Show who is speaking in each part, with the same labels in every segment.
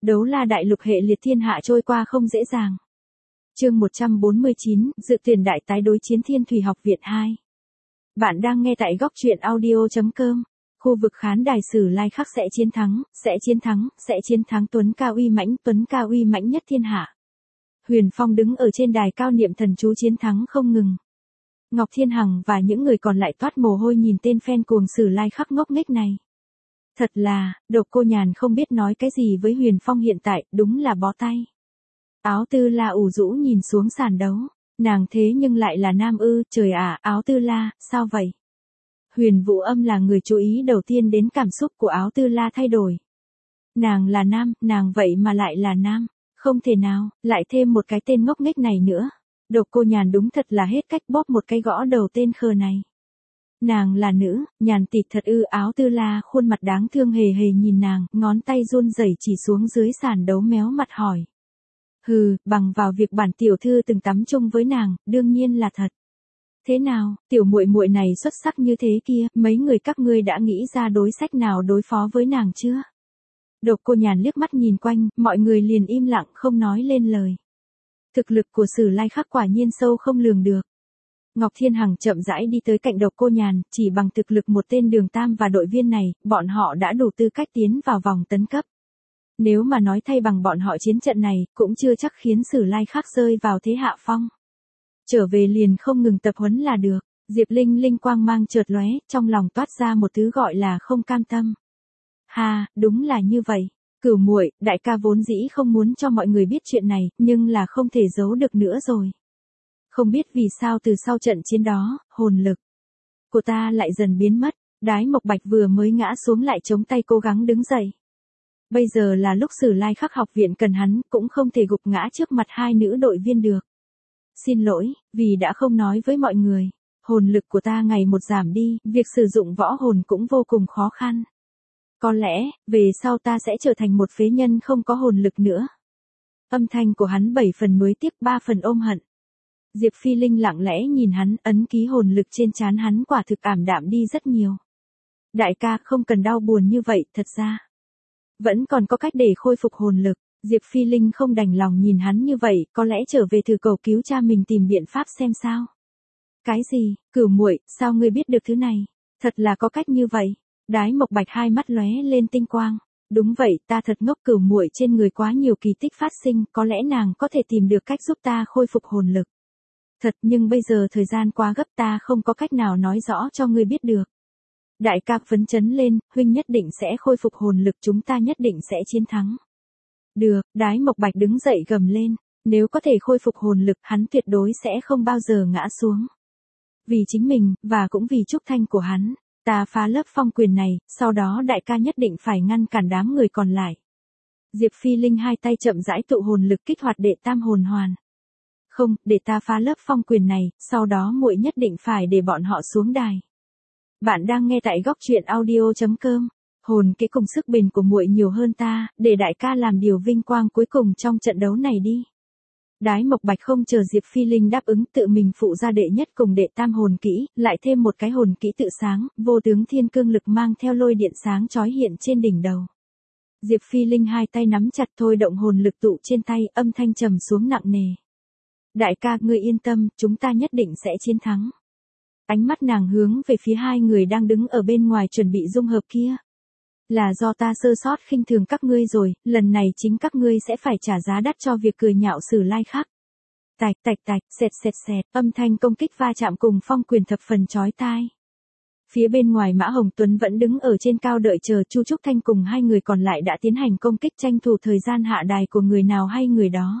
Speaker 1: Đấu la đại lục hệ liệt thiên hạ trôi qua không dễ dàng. Chương 149, dự tuyển đại tái đối chiến Thiên Thủy Học Viện 2. Bạn đang nghe tại góc truyện audio.com. Khu vực khán đài Sử Lai Khắc sẽ chiến thắng, sẽ chiến thắng Tuấn ca uy mãnh nhất thiên hạ. Huyền Phong đứng ở trên đài cao niệm thần chú chiến thắng không ngừng. Ngọc Thiên Hằng và những người còn lại toát mồ hôi nhìn tên fan cuồng Sử Lai Khắc ngốc nghếch này. Thật là, Độc Cô Nhàn không biết nói cái gì với Huyền Phong hiện tại, đúng là bó tay. Áo Tư La ủ rũ nhìn xuống sàn đấu, nàng thế nhưng lại là nam ư, trời ạ, Áo Tư La, sao vậy? Huyền Vũ Âm là người chú ý đầu tiên đến cảm xúc của Áo Tư La thay đổi. Nàng là nam, nàng vậy mà lại là nam, không thể nào, lại thêm một cái tên ngốc nghếch này nữa. Độc Cô Nhàn đúng thật là hết cách bóp một cái gõ đầu tên khờ này. Nàng là nữ, Nhàn tịt thật ư. Áo Tư La khuôn mặt đáng thương hề hề nhìn nàng, ngón tay run rẩy chỉ xuống dưới sàn đấu méo mặt hỏi. Hừ, bằng vào việc bản tiểu thư từng tắm chung với nàng, đương nhiên là thật. Thế nào, tiểu muội muội này xuất sắc như thế kia, mấy người các ngươi đã nghĩ ra đối sách nào đối phó với nàng chưa? Độc Cô Nhàn liếc mắt nhìn quanh, mọi người liền im lặng không nói lên lời. Thực lực của Sử Lai Khắc quả nhiên sâu không lường được. Ngọc Thiên Hằng chậm rãi đi tới cạnh Độc Cô Nhàn, chỉ bằng thực lực một tên Đường Tam và đội viên này, bọn họ đã đủ tư cách tiến vào vòng tấn cấp. Nếu mà nói thay bằng bọn họ chiến trận này, cũng chưa chắc khiến Sử Lai Khắc rơi vào thế hạ phong. Trở về liền không ngừng tập huấn là được. Diệp Linh linh quang mang chợt lóe, trong lòng toát ra một thứ gọi là không cam tâm. Ha, đúng là như vậy. Cửu muội, đại ca vốn dĩ không muốn cho mọi người biết chuyện này, nhưng là không thể giấu được nữa rồi. Không biết vì sao từ sau trận chiến đó, hồn lực của ta lại dần biến mất. Đái Mộc Bạch vừa mới ngã xuống lại chống tay cố gắng đứng dậy. Bây giờ là lúc Sử Lai Khắc học viện cần hắn, cũng không thể gục ngã trước mặt hai nữ đội viên được. Xin lỗi, vì đã không nói với mọi người. Hồn lực của ta ngày một giảm đi, việc sử dụng võ hồn cũng vô cùng khó khăn. Có lẽ, về sau ta sẽ trở thành một phế nhân không có hồn lực nữa. Âm thanh của hắn 7 phần nuối tiếc 3 phần ôm hận. Diệp Phi Linh lặng lẽ nhìn hắn, ấn ký hồn lực trên trán hắn quả thực ảm đạm đi rất nhiều. Đại ca không cần đau buồn như vậy, thật ra. Vẫn còn có cách để khôi phục hồn lực. Diệp Phi Linh không đành lòng nhìn hắn như vậy, có lẽ trở về thử cầu cứu cha mình tìm biện pháp xem sao. Cái gì, Cửu muội, sao ngươi biết được thứ này? Thật là có cách như vậy. Đái Mộc Bạch hai mắt lóe lên tinh quang. Đúng vậy, ta thật ngốc. Cửu muội trên người quá nhiều kỳ tích phát sinh, có lẽ nàng có thể tìm được cách giúp ta khôi phục hồn lực. Thật, nhưng bây giờ thời gian quá gấp, ta không có cách nào nói rõ cho ngươi biết được. Đại ca phấn chấn lên, huynh nhất định sẽ khôi phục hồn lực, chúng ta nhất định sẽ chiến thắng. Được, Đái Mộc Bạch đứng dậy gầm lên, nếu có thể khôi phục hồn lực, hắn tuyệt đối sẽ không bao giờ ngã xuống. Vì chính mình, và cũng vì Trúc Thanh của hắn, ta phá lớp phong quyền này, sau đó đại ca nhất định phải ngăn cản đám người còn lại. Diệp Phi Linh hai tay chậm rãi tụ hồn lực kích hoạt đệ tam hồn hoàn. Không, để ta phá lớp phong quyền này, sau đó muội nhất định phải để bọn họ xuống đài. Bạn đang nghe tại góc truyện audio.com. Hồn kỹ cùng sức bền của muội nhiều hơn ta, để đại ca làm điều vinh quang cuối cùng trong trận đấu này đi. Đái Mộc Bạch không chờ Diệp Phi Linh đáp ứng, tự mình phụ ra đệ nhất cùng đệ tam hồn kỹ, lại thêm một cái hồn kỹ tự sáng, vô tướng thiên cương lực mang theo lôi điện sáng chói hiện trên đỉnh đầu. Diệp Phi Linh hai tay nắm chặt thôi động hồn lực tụ trên tay, âm thanh trầm xuống nặng nề. Đại ca, ngươi yên tâm, chúng ta nhất định sẽ chiến thắng. Ánh mắt nàng hướng về phía hai người đang đứng ở bên ngoài chuẩn bị dung hợp kia. Là do ta sơ sót khinh thường các ngươi rồi, lần này chính các ngươi sẽ phải trả giá đắt cho việc cười nhạo Sử Lai Khắc. Tạch tạch tạch, xẹt xẹt xẹt, âm thanh công kích va chạm cùng phong quyền thập phần chói tai. Phía bên ngoài Mã Hồng Tuấn vẫn đứng ở trên cao đợi chờ Chu Trúc Thanh cùng hai người còn lại đã tiến hành công kích, tranh thủ thời gian hạ đài của người nào hay người đó.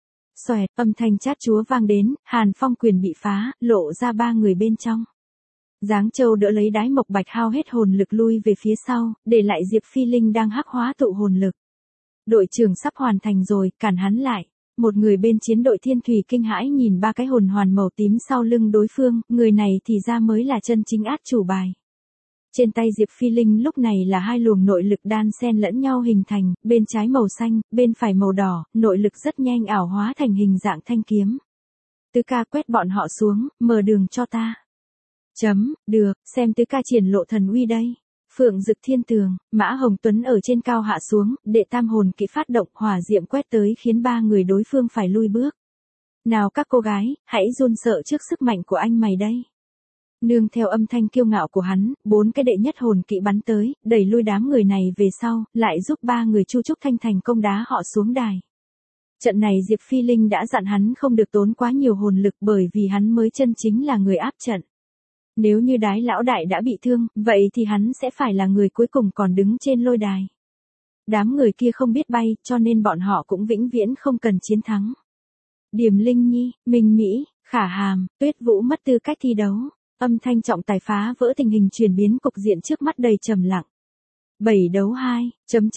Speaker 1: Xoẹt, âm thanh chát chúa vang đến, Hàn phong quyền bị phá, lộ ra ba người bên trong. Giáng Châu đỡ lấy Đái Mộc Bạch hao hết hồn lực lui về phía sau, để lại Diệp Phi Linh đang hắc hóa tụ hồn lực. Đội trưởng sắp hoàn thành rồi, cản hắn lại. Một người bên chiến đội Thiên Thủy kinh hãi nhìn ba cái hồn hoàn màu tím sau lưng đối phương, người này thì ra mới là chân chính át chủ bài. Trên tay Diệp Phi Linh lúc này là hai luồng nội lực đan xen lẫn nhau hình thành, bên trái màu xanh, bên phải màu đỏ, nội lực rất nhanh ảo hóa thành hình dạng thanh kiếm. Tứ ca quét bọn họ xuống, mở đường cho ta. Được, xem tứ ca triển lộ thần uy đây. Phượng Dực Thiên Tường, Mã Hồng Tuấn ở trên cao hạ xuống, đệ tam hồn kỹ phát động hỏa diệm quét tới khiến ba người đối phương phải lui bước. Nào các cô gái, hãy run sợ trước sức mạnh của anh mày đây. Nương theo âm thanh kiêu ngạo của hắn, 4 cái đệ nhất hồn kỵ bắn tới, đẩy lui đám người này về sau, lại giúp ba người Chu Trúc Thanh thành công đá họ xuống đài. Trận này Diệp Phi Linh đã dặn hắn không được tốn quá nhiều hồn lực bởi vì hắn mới chân chính là người áp trận. Nếu như Đái lão đại đã bị thương, vậy thì hắn sẽ phải là người cuối cùng còn đứng trên lôi đài. Đám người kia không biết bay, cho nên bọn họ cũng vĩnh viễn không cần chiến thắng. Điềm Linh Nhi, Minh Mỹ, Khả Hàm, Tuyết Vũ mất tư cách thi đấu. Âm thanh trọng tài phá vỡ tình hình chuyển biến cục diện trước mắt đầy trầm lặng. 7 đấu 2,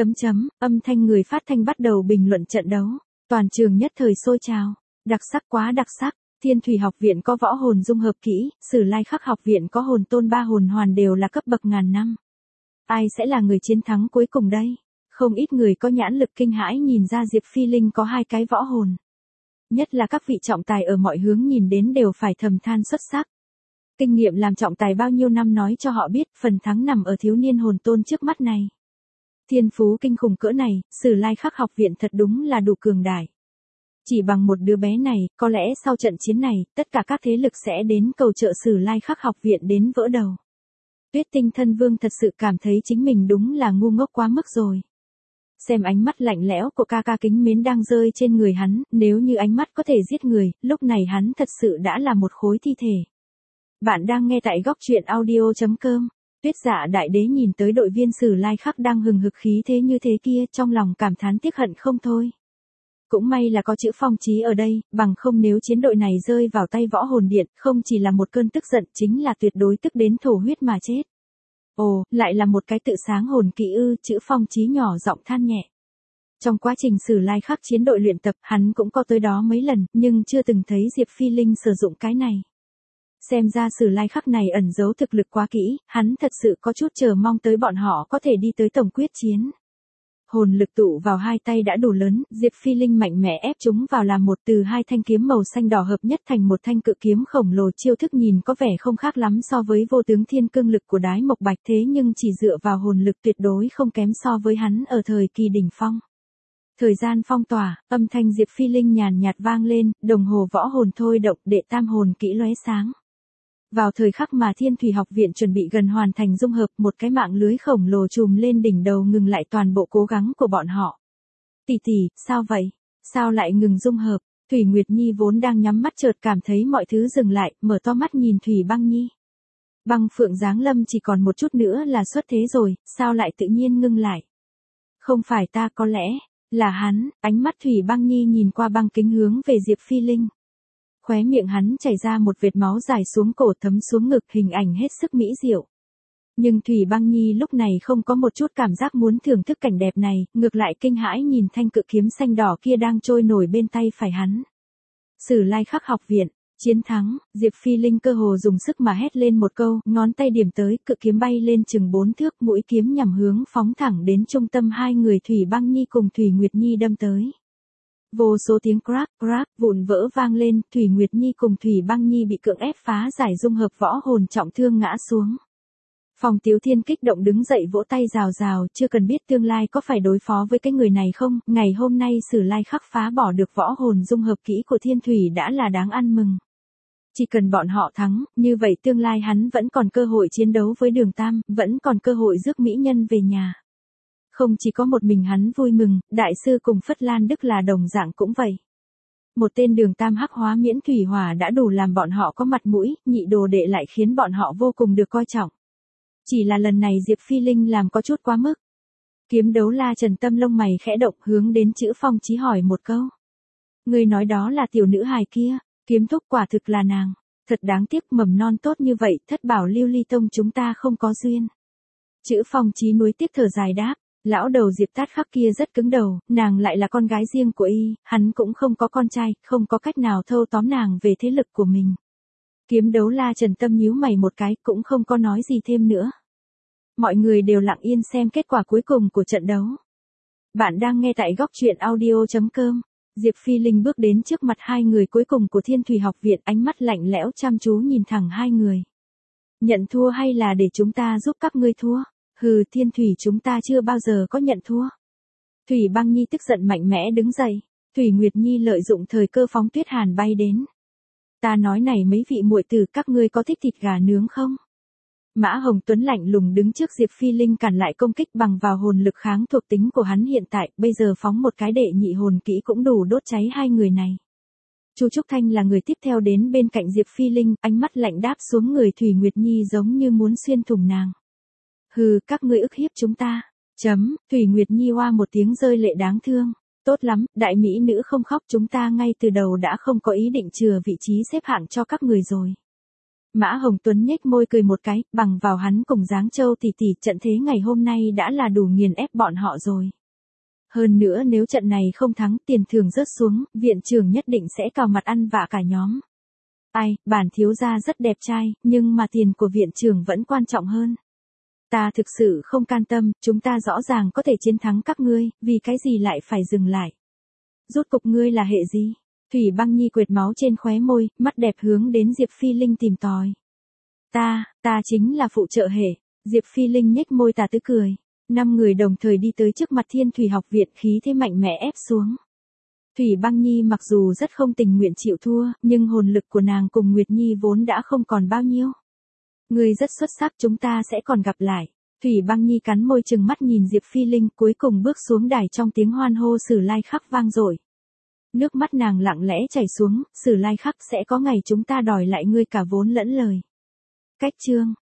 Speaker 1: âm thanh người phát thanh bắt đầu bình luận trận đấu. Toàn trường nhất thời sôi trào. Đặc sắc quá đặc sắc. Thiên Thủy học viện có võ hồn dung hợp kỹ, Sử Lai Khắc học viện có hồn tôn 3 hồn hoàn đều là cấp bậc ngàn năm. Ai sẽ là người chiến thắng cuối cùng đây? Không ít người có nhãn lực kinh hãi nhìn ra Diệp Phi Linh có 2 cái võ hồn. Nhất là các vị trọng tài ở mọi hướng nhìn đến đều phải thầm than xuất sắc. Kinh nghiệm làm trọng tài bao nhiêu năm nói cho họ biết phần thắng nằm ở thiếu niên hồn tôn trước mắt này. Thiên phú kinh khủng cỡ này, Sử Lai Khắc học viện thật đúng là đủ cường đại. Chỉ bằng một đứa bé này, có lẽ sau trận chiến này, tất cả các thế lực sẽ đến cầu trợ Sử Lai Khắc học viện đến vỡ đầu. Tuyết Tinh Thân Vương thật sự cảm thấy chính mình đúng là ngu ngốc quá mức rồi. Xem ánh mắt lạnh lẽo của ca ca kính mến đang rơi trên người hắn, nếu như ánh mắt có thể giết người, lúc này hắn thật sự đã là một khối thi thể. Bạn đang nghe tại góc truyện audio.com. Tuyết Dạ Đại Đế nhìn tới đội viên Sử Lai Khắc đang hừng hực khí thế như thế kia, trong lòng cảm thán tiếc hận không thôi. Cũng may là có chữ Phong Chí ở đây, bằng không nếu chiến đội này rơi vào tay võ hồn điện, không chỉ là một cơn tức giận chính là tuyệt đối tức đến thổ huyết mà chết. Ồ, lại là một cái tự sáng hồn kỹ ư, chữ Phong Chí nhỏ giọng than nhẹ. Trong quá trình Sử Lai Khắc chiến đội luyện tập, hắn cũng có tới đó mấy lần, nhưng chưa từng thấy Diệp Phi Linh sử dụng cái này. Xem ra Sử Lai Khắc này ẩn giấu thực lực quá kỹ, hắn thật sự có chút chờ mong tới bọn họ có thể đi tới tổng quyết chiến. Hồn lực tụ vào 2 tay đã đủ lớn, Diệp Phi Linh mạnh mẽ ép chúng vào làm một từ 2 thanh kiếm màu xanh đỏ hợp nhất thành một thanh cự kiếm khổng lồ, chiêu thức nhìn có vẻ không khác lắm so với vô tướng thiên cương lực của Đái Mộc Bạch, thế nhưng chỉ dựa vào hồn lực tuyệt đối không kém so với hắn ở thời kỳ đỉnh phong. Thời gian phong tỏa, âm thanh Diệp Phi Linh nhàn nhạt vang lên, đồng hồ võ hồn thôi động, đệ tam hồn kỹ lóe sáng. Vào thời khắc mà Thiên Thủy học viện chuẩn bị gần hoàn thành dung hợp, một cái mạng lưới khổng lồ trùm lên đỉnh đầu ngừng lại toàn bộ cố gắng của bọn họ. Tỷ tỷ, sao vậy? Sao lại ngừng dung hợp? Thủy Nguyệt Nhi vốn đang nhắm mắt chợt cảm thấy mọi thứ dừng lại, mở to mắt nhìn Thủy Băng Nhi. Băng Phượng Giáng Lâm chỉ còn một chút nữa là xuất thế rồi, sao lại tự nhiên ngưng lại? Không phải ta, có lẽ là hắn. Ánh mắt Thủy Băng Nhi nhìn qua băng kính hướng về Diệp Phi Linh. Khóe miệng hắn chảy ra một vệt máu dài xuống cổ thấm xuống ngực, hình ảnh hết sức mỹ diệu. Nhưng Thủy Băng Nhi lúc này không có một chút cảm giác muốn thưởng thức cảnh đẹp này, ngược lại kinh hãi nhìn thanh cự kiếm xanh đỏ kia đang trôi nổi bên tay phải hắn. Sử Lai Khắc học viện, chiến thắng, Diệp Phi Linh cơ hồ dùng sức mà hét lên một câu, ngón tay điểm tới, cự kiếm bay lên chừng 4 thước, mũi kiếm nhằm hướng phóng thẳng đến trung tâm 2 người Thủy Băng Nhi cùng Thủy Nguyệt Nhi đâm tới. Vô số tiếng crack, vụn vỡ vang lên, Thủy Nguyệt Nhi cùng Thủy Băng Nhi bị cưỡng ép phá giải dung hợp võ hồn trọng thương ngã xuống. Phong Tiếu Thiên kích động đứng dậy vỗ tay rào rào, chưa cần biết tương lai có phải đối phó với cái người này không, ngày hôm nay Sử Lai Khắc phá bỏ được võ hồn dung hợp kỹ của Thiên Thủy đã là đáng ăn mừng. Chỉ cần bọn họ thắng, như vậy tương lai hắn vẫn còn cơ hội chiến đấu với Đường Tam, vẫn còn cơ hội rước mỹ nhân về nhà. Không chỉ có một mình hắn vui mừng, đại sư cùng Phất Lan Đức là đồng dạng cũng vậy. Một tên Đường Tam hắc hóa miễn thủy hỏa đã đủ làm bọn họ có mặt mũi, nhị đồ đệ lại khiến bọn họ vô cùng được coi trọng. Chỉ là lần này Diệp Phi Linh làm có chút quá mức. Kiếm đấu la Trần Tâm lông mày khẽ động hướng đến chữ Phong Chí hỏi một câu. Người nói đó là tiểu nữ hài kia, kiếm thúc quả thực là nàng. Thật đáng tiếc mầm non tốt như vậy, thất bảo lưu ly tông chúng ta không có duyên. Chữ Phong Chí nuối tiếc thở dài đáp. Lão đầu Diệp Tát Khắc kia rất cứng đầu, nàng lại là con gái riêng của y, hắn cũng không có con trai, không có cách nào thâu tóm nàng về thế lực của mình. Kiếm đấu la Trần Tâm nhíu mày một cái, cũng không có nói gì thêm nữa. Mọi người đều lặng yên xem kết quả cuối cùng của trận đấu. Bạn đang nghe tại góc truyện audio.com. Diệp Phi Linh bước đến trước mặt 2 người cuối cùng của Thiên Thủy học viện, ánh mắt lạnh lẽo chăm chú nhìn thẳng 2 người. Nhận thua hay là để chúng ta giúp các ngươi thua? Hừ, Thiên Thủy chúng ta chưa bao giờ có nhận thua. Thủy Băng Nhi tức giận mạnh mẽ đứng dậy. Thủy Nguyệt Nhi lợi dụng thời cơ phóng Tuyết Hàn bay đến. Ta nói này mấy vị muội tử, các ngươi có thích thịt gà nướng không? Mã Hồng Tuấn lạnh lùng đứng trước Diệp Phi Linh cản lại công kích bằng vào hồn lực kháng thuộc tính của hắn hiện tại, bây giờ phóng một cái đệ nhị hồn kỹ cũng đủ đốt cháy hai người này. Chu Trúc Thanh là người tiếp theo đến bên cạnh Diệp Phi Linh, ánh mắt lạnh đáp xuống người Thủy Nguyệt Nhi giống như muốn xuyên thủng nàng. Hừ, các ngươi ức hiếp chúng ta. Thủy Nguyệt Nhi oa một tiếng rơi lệ đáng thương. Tốt lắm, đại mỹ nữ không khóc, chúng ta ngay từ đầu đã không có ý định chừa vị trí xếp hạng cho các người rồi. Mã Hồng Tuấn nhếch môi cười một cái, bằng vào hắn cùng Giáng Châu tỷ tỷ, trận thế ngày hôm nay đã là đủ nghiền ép bọn họ rồi. Hơn nữa nếu trận này không thắng, tiền thưởng rớt xuống, viện trưởng nhất định sẽ cào mặt ăn vạ cả nhóm. Ai, bản thiếu gia rất đẹp trai, nhưng mà tiền của viện trưởng vẫn quan trọng hơn. Ta thực sự không can tâm, chúng ta rõ ràng có thể chiến thắng các ngươi, vì cái gì lại phải dừng lại. Rốt cục ngươi là hệ gì? Thủy Băng Nhi quệt máu trên khóe môi, mắt đẹp hướng đến Diệp Phi Linh tìm tòi. Ta chính là phụ trợ hệ. Diệp Phi Linh nhếch môi tà tứ cười. 5 người đồng thời đi tới trước mặt Thiên Thủy học viện, khí thế mạnh mẽ ép xuống. Thủy Băng Nhi mặc dù rất không tình nguyện chịu thua, nhưng hồn lực của nàng cùng Nguyệt Nhi vốn đã không còn bao nhiêu. Ngươi rất xuất sắc, chúng ta sẽ còn gặp lại. Thủy Băng Nhi cắn môi trừng mắt nhìn Diệp Phi Linh, cuối cùng bước xuống đài trong tiếng hoan hô Sử Lai Khắc vang dội. Nước mắt nàng lặng lẽ chảy xuống, Sử Lai Khắc, sẽ có ngày chúng ta đòi lại ngươi cả vốn lẫn lời. Cách chương